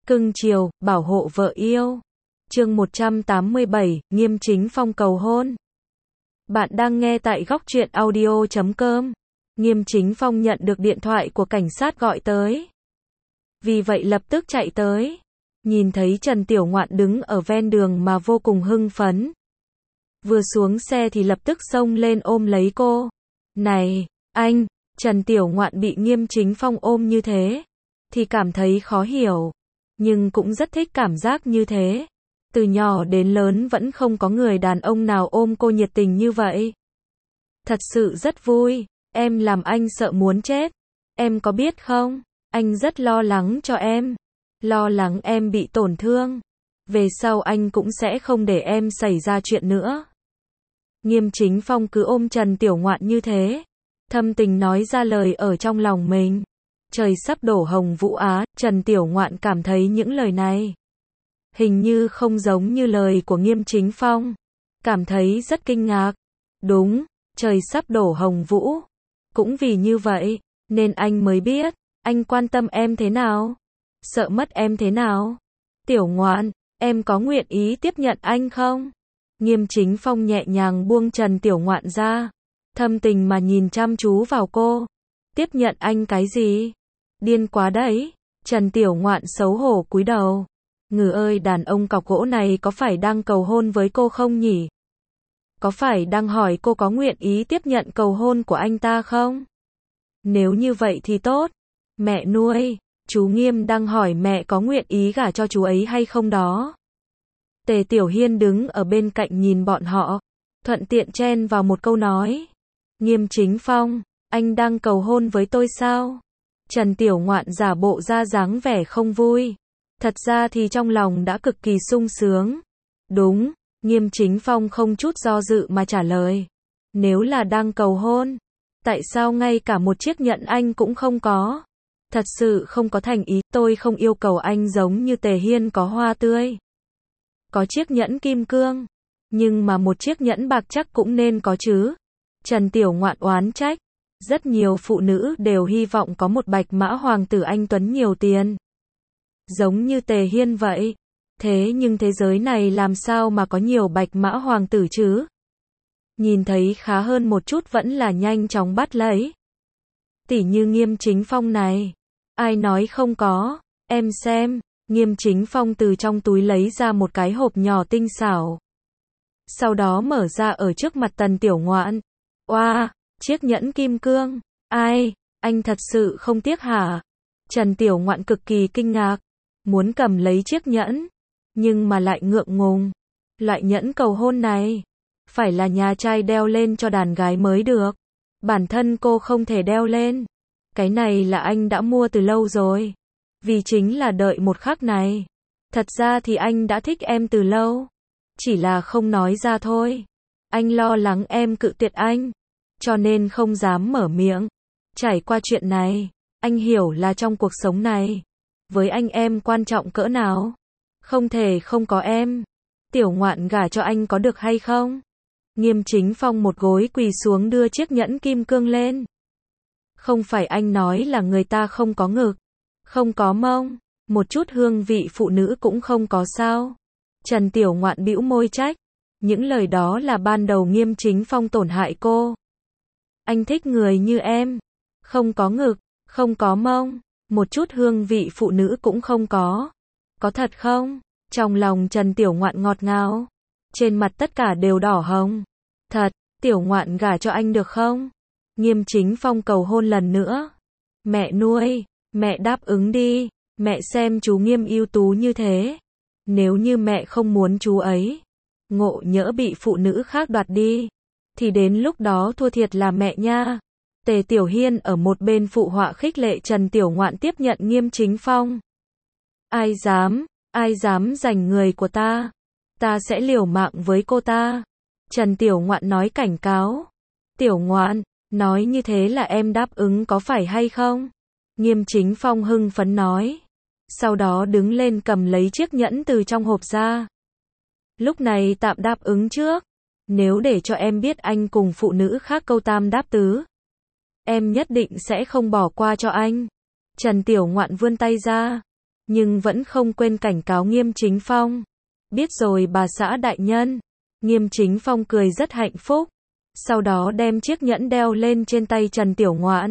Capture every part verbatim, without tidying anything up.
Cưng chiều, bảo hộ vợ yêu. Chương một trăm tám mươi bảy, Nghiêm Chính Phong cầu hôn. Bạn đang nghe tại góc truyện audio chấm com. Nghiêm Chính Phong nhận được điện thoại của cảnh sát gọi tới. Vì vậy lập tức chạy tới. Nhìn thấy Trần Tiểu Ngoạn đứng ở ven đường mà vô cùng hưng phấn. Vừa xuống xe thì lập tức xông lên ôm lấy cô. Này, anh, Trần Tiểu Ngoạn bị Nghiêm Chính Phong ôm như thế, thì cảm thấy khó hiểu. Nhưng cũng rất thích cảm giác như thế. Từ nhỏ đến lớn vẫn không có người đàn ông nào ôm cô nhiệt tình như vậy. Thật sự rất vui, em làm anh sợ muốn chết. Em có biết không, anh rất lo lắng cho em. Lo lắng em bị tổn thương. Về sau anh cũng sẽ không để em xảy ra chuyện nữa. Nghiêm Chính Phong cứ ôm Trần Tiểu Ngoạn như thế. Thâm tình nói ra lời ở trong lòng mình. Trời sắp đổ hồng vũ á, Trần Tiểu Ngoạn cảm thấy những lời này hình như không giống như lời của Nghiêm Chính Phong. Cảm thấy rất kinh ngạc. Đúng, trời sắp đổ hồng vũ. Cũng vì như vậy, nên anh mới biết, anh quan tâm em thế nào. Sợ mất em thế nào. Tiểu Ngoạn, em có nguyện ý tiếp nhận anh không? Nghiêm Chính Phong nhẹ nhàng buông Trần Tiểu Ngoạn ra. Thâm tình mà nhìn chăm chú vào cô. Tiếp nhận anh cái gì? Điên quá đấy. Trần Tiểu Ngoạn xấu hổ cúi đầu. Ngừ ơi, đàn ông cọc gỗ này có phải đang cầu hôn với cô không nhỉ? Có phải đang hỏi cô có nguyện ý tiếp nhận cầu hôn của anh ta không? Nếu như vậy thì tốt. Mẹ nuôi, chú Nghiêm đang hỏi mẹ có nguyện ý gả cho chú ấy hay không đó. Tề Tiểu Hiên đứng ở bên cạnh nhìn bọn họ, thuận tiện chen vào một câu nói. Nghiêm Chính Phong, anh đang cầu hôn với tôi sao? Trần Tiểu Ngoạn giả bộ ra dáng vẻ không vui. Thật ra thì trong lòng đã cực kỳ sung sướng. Đúng, Nghiêm Chính Phong không chút do dự mà trả lời. Nếu là đang cầu hôn, tại sao ngay cả một chiếc nhẫn anh cũng không có? Thật sự không có thành ý, tôi không yêu cầu anh giống như Tề Hiên có hoa tươi. Có chiếc nhẫn kim cương, nhưng mà một chiếc nhẫn bạc chắc cũng nên có chứ. Trần Tiểu Ngoạn oán trách. Rất nhiều phụ nữ đều hy vọng có một bạch mã hoàng tử anh tuấn nhiều tiền. Giống như Tề Hiên vậy. Thế nhưng thế giới này làm sao mà có nhiều bạch mã hoàng tử chứ? Nhìn thấy khá hơn một chút vẫn là nhanh chóng bắt lấy. Tỉ như Nghiêm Chính Phong này. Ai nói không có? Em xem. Nghiêm Chính Phong từ trong túi lấy ra một cái hộp nhỏ tinh xảo. Sau đó mở ra ở trước mặt Tần Tiểu Ngoạn. Oa, wow, chiếc nhẫn kim cương. Ai, anh thật sự không tiếc hả? Trần Tiểu Ngoạn cực kỳ kinh ngạc. Muốn cầm lấy chiếc nhẫn. Nhưng mà lại ngượng ngùng. Loại nhẫn cầu hôn này. Phải là nhà trai đeo lên cho đàn gái mới được. Bản thân cô không thể đeo lên. Cái này là anh đã mua từ lâu rồi. Vì chính là đợi một khắc này. Thật ra thì anh đã thích em từ lâu. Chỉ là không nói ra thôi. Anh lo lắng em cự tuyệt anh. Cho nên không dám mở miệng. Trải qua chuyện này, anh hiểu là trong cuộc sống này, với anh em quan trọng cỡ nào. Không thể không có em. Tiểu Ngoạn gả cho anh có được hay không? Nghiêm Chính Phong một gối quỳ xuống đưa chiếc nhẫn kim cương lên. Không phải anh nói là người ta không có ngực, không có mông, một chút hương vị phụ nữ cũng không có sao? Trần Tiểu Ngoạn bĩu môi trách. Những lời đó là ban đầu Nghiêm Chính Phong tổn hại cô. Anh thích người như em. Không có ngực, không có mông, một chút hương vị phụ nữ cũng không có. Có thật không? Trong lòng Trần Tiểu Ngoạn ngọt ngào. Trên mặt tất cả đều đỏ hồng. Thật, Tiểu Ngoạn gả cho anh được không? Nghiêm Chính Phong cầu hôn lần nữa. Mẹ nuôi, mẹ đáp ứng đi. Mẹ xem chú Nghiêm ưu tú như thế. Nếu như mẹ không muốn chú ấy ngộ nhỡ bị phụ nữ khác đoạt đi, thì đến lúc đó thua thiệt là mẹ nha. Tề Tiểu Hiên ở một bên phụ họa khích lệ Trần Tiểu Ngoạn tiếp nhận Nghiêm Chính Phong. Ai dám, ai dám giành người của ta, ta sẽ liều mạng với cô ta. Trần Tiểu Ngoạn nói cảnh cáo. Tiểu Ngoạn, nói như thế là em đáp ứng có phải hay không? Nghiêm Chính Phong hưng phấn nói. Sau đó đứng lên cầm lấy chiếc nhẫn từ trong hộp ra. Lúc này tạm đáp ứng trước. Nếu để cho em biết anh cùng phụ nữ khác câu tam đáp tứ, em nhất định sẽ không bỏ qua cho anh. Trần Tiểu Ngoạn vươn tay ra. nhưng vẫn không quên cảnh cáo Nghiêm Chính Phong. Biết rồi bà xã đại nhân. Nghiêm Chính Phong cười rất hạnh phúc. Sau đó đem chiếc nhẫn đeo lên trên tay Trần Tiểu Ngoạn.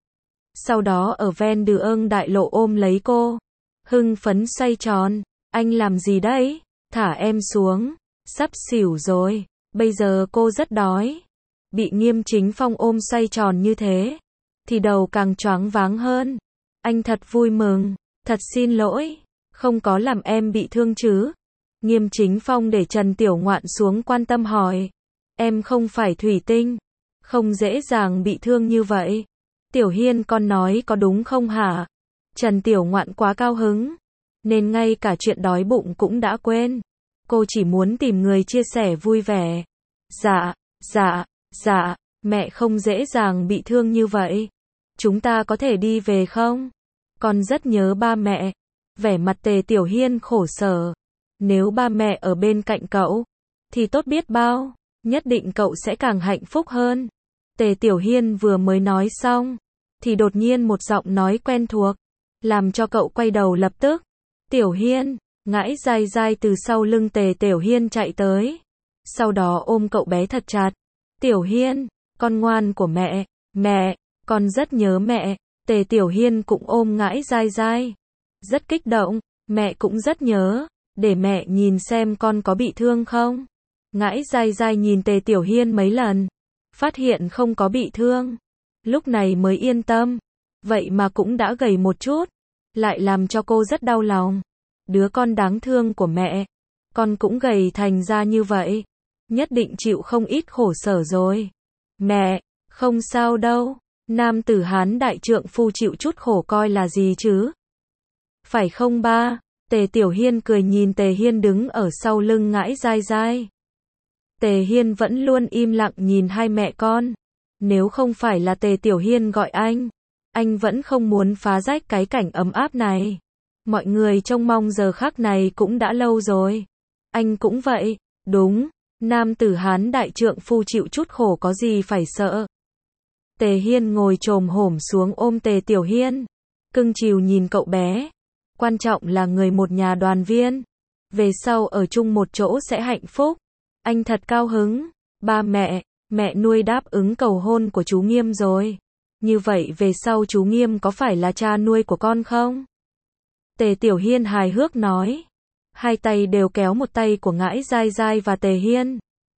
Sau đó ở ven đường đại lộ ôm lấy cô. Hưng phấn xoay tròn. Anh làm gì đấy? Thả em xuống. Sắp xỉu rồi. Bây giờ cô rất đói. Bị Nghiêm Chính Phong ôm xoay tròn như thế, thì đầu càng choáng váng hơn. Anh thật vui mừng. Thật xin lỗi. Không có làm em bị thương chứ? Nghiêm Chính Phong để Trần Tiểu Ngoạn xuống quan tâm hỏi. Em không phải thủy tinh. Không dễ dàng bị thương như vậy. Tiểu Hiên con nói có đúng không hả? Trần Tiểu Ngoạn quá cao hứng. Nên ngay cả chuyện đói bụng cũng đã quên. Cô chỉ muốn tìm người chia sẻ vui vẻ. Dạ, dạ, dạ, mẹ không dễ dàng bị thương như vậy. Chúng ta có thể đi về không? Con rất nhớ ba mẹ. Vẻ mặt Tề Tiểu Hiên khổ sở. Nếu ba mẹ ở bên cạnh cậu, thì tốt biết bao. Nhất định cậu sẽ càng hạnh phúc hơn. Tề Tiểu Hiên vừa mới nói xong, thì đột nhiên một giọng nói quen thuộc, làm cho cậu quay đầu lập tức. Tiểu Hiên, ngãi dai dai từ sau lưng Tề Tiểu Hiên chạy tới. Sau đó ôm cậu bé thật chặt. Tiểu Hiên, con ngoan của mẹ, mẹ, con rất nhớ mẹ. Tề Tiểu Hiên cũng ôm ngãi dai dai. Rất kích động, mẹ cũng rất nhớ. Để mẹ nhìn xem con có bị thương không. Ngãi dai dai nhìn Tề Tiểu Hiên mấy lần, phát hiện không có bị thương. Lúc này mới yên tâm. Vậy mà cũng đã gầy một chút, lại làm cho cô rất đau lòng. Đứa con đáng thương của mẹ, con cũng gầy thành ra như vậy, nhất định chịu không ít khổ sở rồi. Mẹ, không sao đâu. Nam tử Hán đại trượng phu chịu chút khổ coi là gì chứ? Phải không ba? Tề Tiểu Hiên cười nhìn Tề Hiên đứng ở sau lưng ngãi dai dai. Tề Hiên vẫn luôn im lặng nhìn hai mẹ con. Nếu không phải là Tề Tiểu Hiên gọi anh, anh vẫn không muốn phá rách cái cảnh ấm áp này. Mọi người trông mong giờ khắc này cũng đã lâu rồi. Anh cũng vậy. Đúng, nam tử Hán đại trượng phu chịu chút khổ có gì phải sợ. Tề Hiên ngồi chồm hổm xuống ôm Tề Tiểu Hiên, cưng chiều nhìn cậu bé. Quan trọng là người một nhà đoàn viên, về sau ở chung một chỗ sẽ hạnh phúc. Anh thật cao hứng. Ba mẹ, mẹ nuôi đáp ứng cầu hôn của chú Nghiêm rồi. Như vậy về sau chú Nghiêm có phải là cha nuôi của con không? Tề Tiểu Hiên hài hước nói. Hai tay đều kéo một tay của ngãi dai dai và Tề Hiên.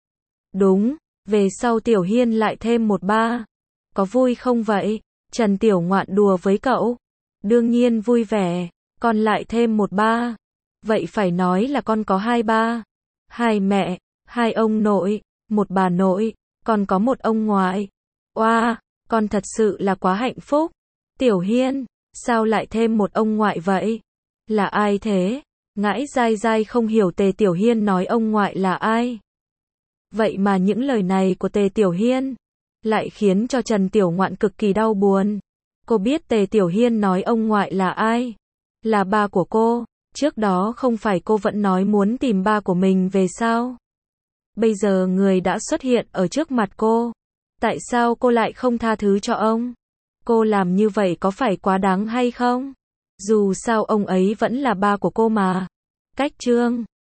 Đúng, về sau Tiểu Hiên lại thêm một ba. Có vui không vậy? Trần Tiểu Ngoạn đùa với cậu. Đương nhiên vui vẻ. Con lại thêm một ba. Vậy phải nói là con có hai ba. Hai mẹ, hai ông nội, một bà nội, còn có một ông ngoại. Oa, wow, con thật sự là quá hạnh phúc. Tiểu Hiên, sao lại thêm một ông ngoại vậy? Là ai thế? Ngãi dai dai không hiểu Tề Tiểu Hiên nói ông ngoại là ai. Vậy mà những lời này của Tề Tiểu Hiên lại khiến cho Trần Tiểu Ngoạn cực kỳ đau buồn. Cô biết Tề Tiểu Hiên nói ông ngoại là ai? Là ba của cô. Trước đó không phải cô vẫn nói muốn tìm ba của mình về sao? Bây giờ người đã xuất hiện ở trước mặt cô. Tại sao cô lại không tha thứ cho ông? Cô làm như vậy có phải quá đáng hay không? Dù sao ông ấy vẫn là ba của cô mà. Cách chương